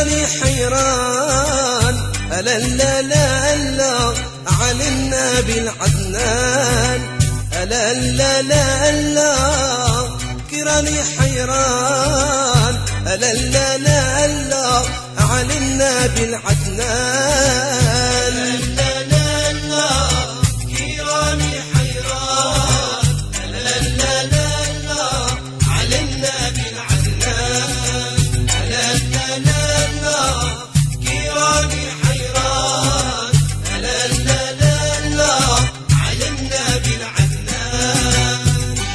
كيراني حيران ألا لا لا لا على النبي العدنان ألا لا لا لا كيراني حيران ألا لا لا لا على النبي العدنان ألا لا لا كيراني حيران ألا لا لا لا على النبي العدنان ألا لا لا لا كيراني حيران ألا لا لا لا على النبي العدنان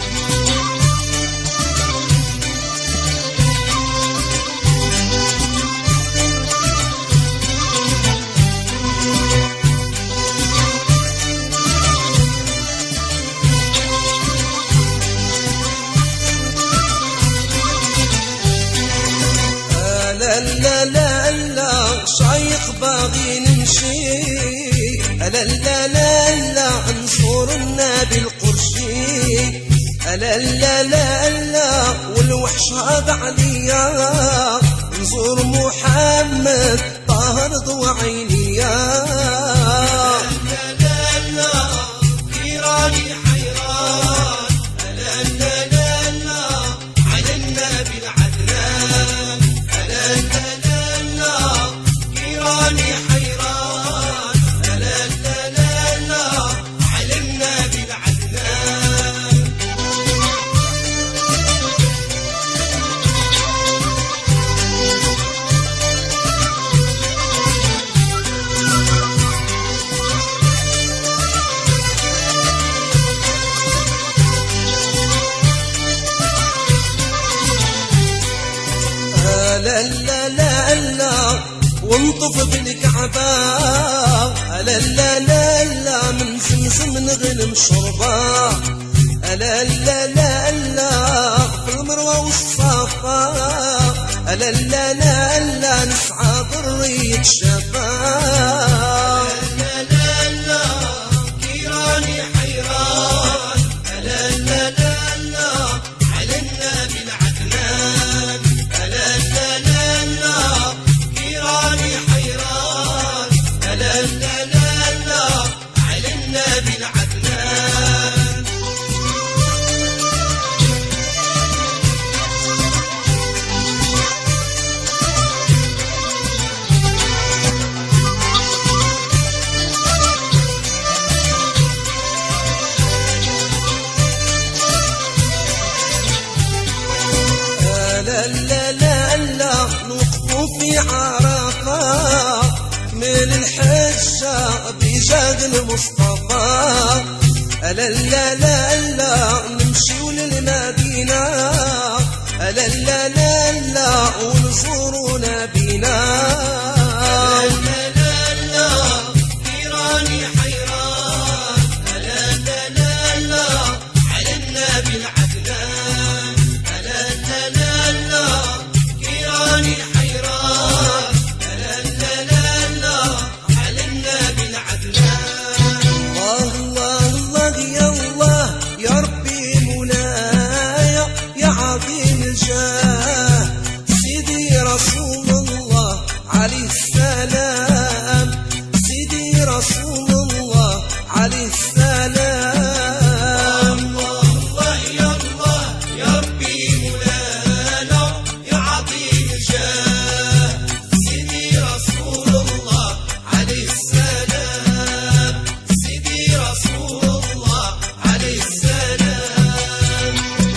لا لا لا لا شايخ باغي نمشي ألا لا لا لا انصر النبي القرشي ألا لا لا لا والوحش هذا عليا انصر محمد طاهر ضو عينيا لا لا لا كيراني حيران ألا لا لا لا على النبي العدنان ألا لا لا لا كيراني حيران ألا لا لا لا على النبي العدنان لا لا لا لا وانطف بالكعبة ألا لا لا لا من زمزم نغنم شربة ألا لا لا لا في المروة والصفا ألا لا لا لا نسعى ضرية شفا لا لا لا كيراني حيران ألا لا لا لا على النبي العدنان ألا لا لا لا كيراني حيران ألا لا لا لا على النبي العدنان لا لا لا لا نوقفوا في عرفة من الحجة بجاد المصطفى ألا لا لا لا نمشيو للمدينة ألا لا لا لا ونزوروا نبينا لا لا لا كيراني حيران ألا لا لا لا على النبي العدنان ألا لا لا لا كيراني حيران ألا لا لا لا على النبي العدنان الله الله الله يا الله يا ربي مولاي يا عظيم الجاه سيدي رسول الله عليه السلام سيدي رسول الله عليه السلام الله الله يا الله يا ربي مولانا يا عظيم الجاه سيدي رسول الله عليه السلام سيدي رسول الله عليه السلام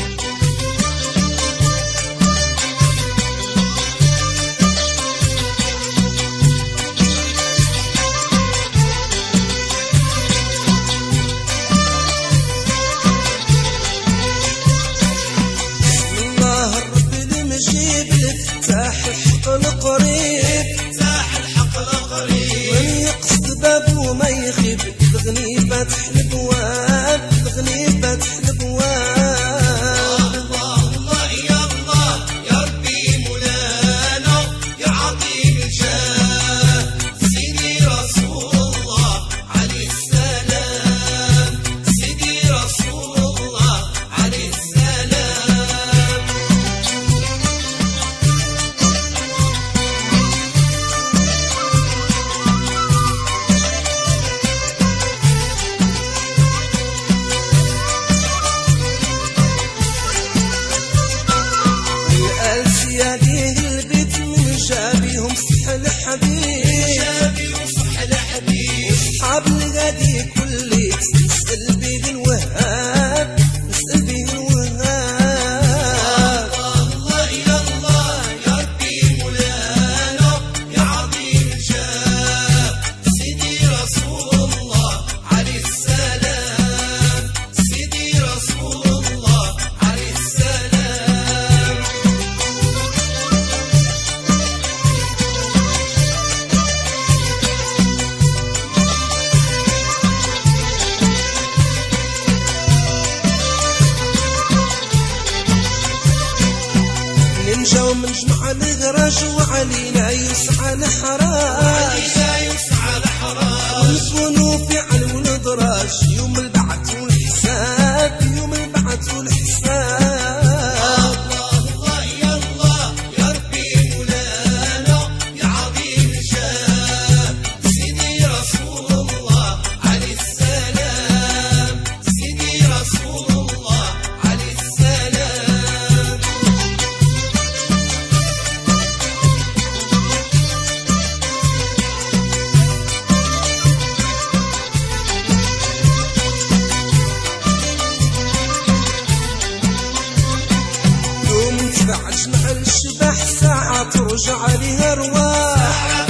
بسم الله الرب المجيب افتح الحق القريب افتح الحق القريب من يقصد باب وما يخيب تغني فتح الابواب تغني فتح الابواب الله الله يا الله يا ربي مولانا يا عظيم الجاه سيدي رسول الله عليه السلام سيدي رسول الله عليه السلام جاو من جمع الغراج وعلينا يسعى الحراج ونكونوا في علو الدراج يوم البعث والحساب يوم البعث والحساب. الله يا الله يا ربي مولانا يا عظيم الشان سيدي رسول الله عليه السلام سيدي رسول الله عليه السلام. يوم تبع جمع الشبح ساعة ترجع لها رواح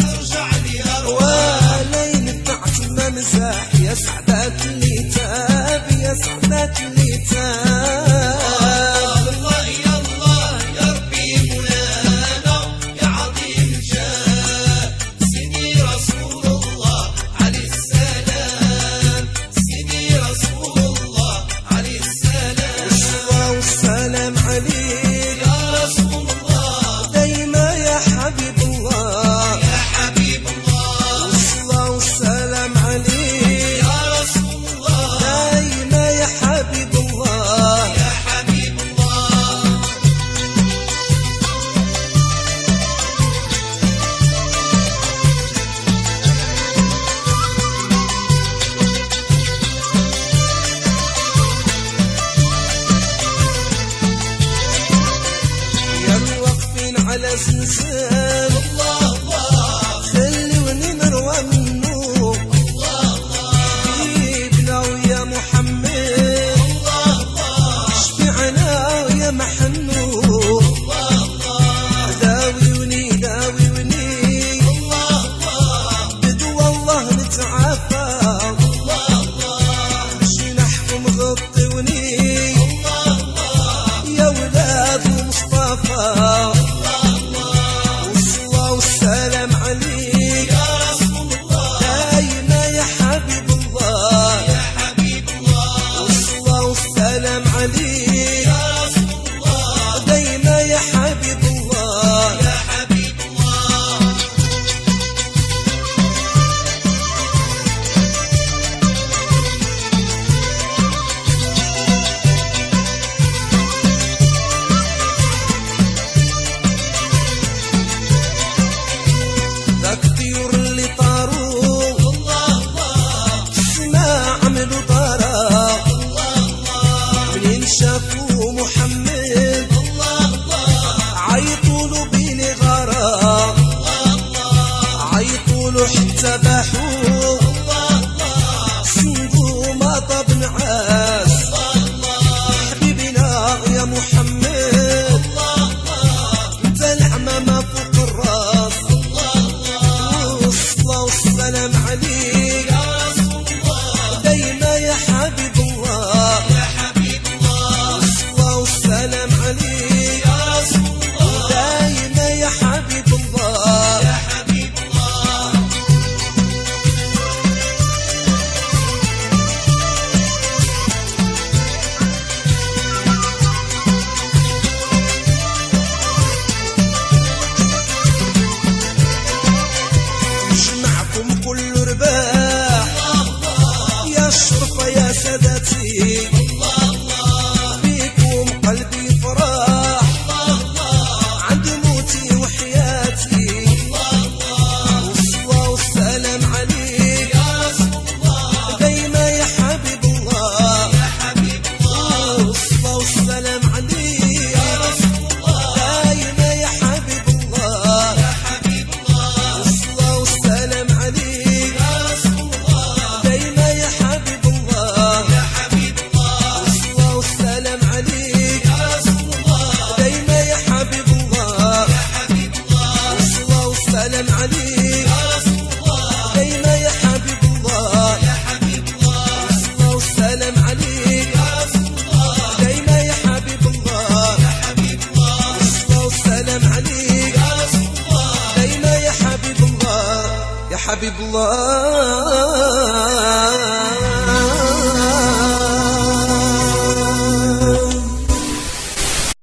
ولين بتاعت الممزاح يا سعدات اللي تاب يا سعدات اللي تاب. الله يا الله يا ربي مولانا يا عظيم الشان سيدي رسول الله عليه السلام سيدي رسول الله عليه السلام. الصلاة والسلام عليك يا رسول الله دايما يا حبيب الله يا حبيب الله الصلاة والسلام عليك يا رسول الله دايما يا حبيب الله. يا حبيب الله. يا الواقفين على زنزان الله الله خلوني نروى منه الله الله حبيبنا ويا محمد الله الله شفعنا ويا محنو الله الله داويوني داويوني الله الله بدو الله نتعافى الله الله مشي نحكم غطوني يا ولاد مصطفى. والصلاة والسلام عليك يا رسول الله دايما يا حبيب الله. يا حبيب الله والصلاة والسلام عليك يا رسول الله دايما يا حبيب الله. يا حبيب الله. ذاك الطيور اللي طاروا الله الله السما عملوا طارا منين شافوا محمد الله الله عيطوا له بيني غارة عيطوا له حتى باحوه صندوق ما طاب نعاس حبيبنا يا محمد انت العمامة فوق الراس. والصلاة والسلام عليك يا رسول الله دايما يا حبيب الله. يا حبيب الله والصلاة والسلام عليك يا رسول الله دايما يا حبيب الله. يا حبيب الله. يجمعكم كل رباح يا الشرطة يا سادتي بيكم قلبي فراح عندي موتي وحياتي. والصلاة والسلام عليك يا رسول الله دايما يا حبيب الله. يا حبيب الله والصلاة والسلام عليك يا رسول الله دايما يا حبيب الله. يا حبيب الله والصلاة والسلام عليك يا رسول الله دايما يا حبيب الله. يا حبيب الله والصلاة والسلام عليك يا رسول الله دايما يا حبيب الله. يا حبيب الله والصلاة والسلام عليك يا رسول الله دايما يا حبيب الله. يا حبيب الله والصلاة والسلام عليك يا رسول الله دايما يا حبيب الله. يا حبيب الله والصلاة والسلام عليك يا رسول الله دايما يا حبيب الله. يا حبيب الله